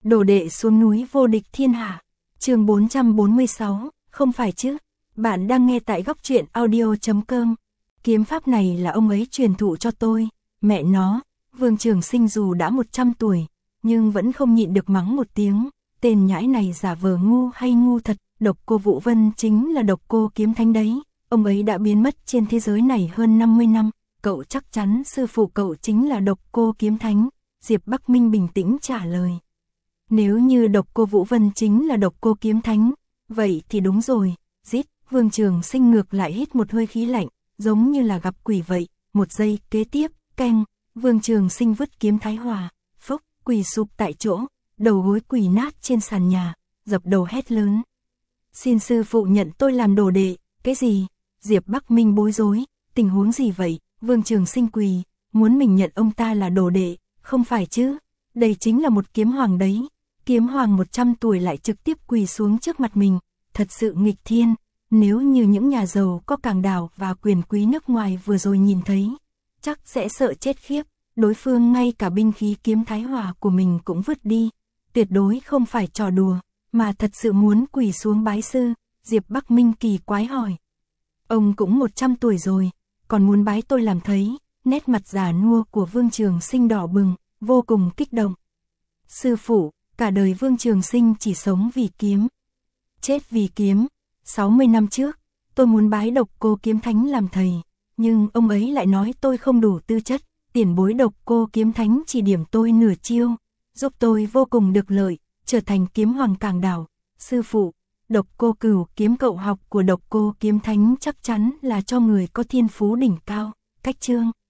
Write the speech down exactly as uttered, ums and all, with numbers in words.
Đồ đệ xuống núi vô địch thiên hạ. Chương bốn trăm bốn mươi sáu, không phải chứ? Bạn đang nghe tại góc truyện audio chấm com. Kiếm pháp này là ông ấy truyền thụ cho tôi, mẹ nó, Vương Trường Sinh dù đã một trăm tuổi, nhưng vẫn không nhịn được mắng một tiếng, tên nhãi này giả vờ ngu hay ngu thật, Độc Cô Vũ Vân chính là Độc Cô Kiếm Thánh đấy, ông ấy đã biến mất trên thế giới này hơn năm mươi năm, cậu chắc chắn sư phụ cậu chính là Độc Cô Kiếm Thánh, Diệp Bắc Minh bình tĩnh trả lời. Nếu như Độc Cô Vũ Vân chính là Độc Cô Kiếm Thánh, vậy thì đúng rồi, rít, Vương Trường Sinh ngược lại hít một hơi khí lạnh, giống như là gặp quỷ vậy, một giây kế tiếp, keng, Vương Trường Sinh vứt kiếm Thái Hòa, phốc, quỳ sụp tại chỗ, đầu gối quỳ nát trên sàn nhà, dập đầu hét lớn. Xin sư phụ nhận tôi làm đồ đệ, cái gì? Diệp Bắc Minh bối rối, tình huống gì vậy? Vương Trường Sinh quỳ, muốn mình nhận ông ta là đồ đệ, không phải chứ? Đây chính là một kiếm hoàng đấy. Kiếm hoàng một trăm tuổi lại trực tiếp quỳ xuống trước mặt mình, thật sự nghịch thiên, nếu như những nhà giàu có cảng đảo và quyền quý nước ngoài vừa rồi nhìn thấy, chắc sẽ sợ chết khiếp, đối phương ngay cả binh khí kiếm Thái Hòa của mình cũng vứt đi, tuyệt đối không phải trò đùa, mà thật sự muốn quỳ xuống bái sư. Diệp Bắc Minh kỳ quái hỏi. Ông cũng một trăm tuổi rồi, còn muốn bái tôi làm thầy? Nét mặt già nua của Vương Trường Sinh đỏ bừng, vô cùng kích động. Sư phụ, cả đời Vương Trường Sinh chỉ sống vì kiếm, chết vì kiếm. sáu mươi năm trước, tôi muốn bái Độc Cô Kiếm Thánh làm thầy, nhưng ông ấy lại nói tôi không đủ tư chất, tiền bối Độc Cô Kiếm Thánh chỉ điểm tôi nửa chiêu, giúp tôi vô cùng được lợi, trở thành kiếm hoàng cảng đảo. Sư phụ, Độc Cô Cửu kiếm cậu học của Độc Cô Kiếm Thánh chắc chắn là cho người có thiên phú đỉnh cao, cách chương.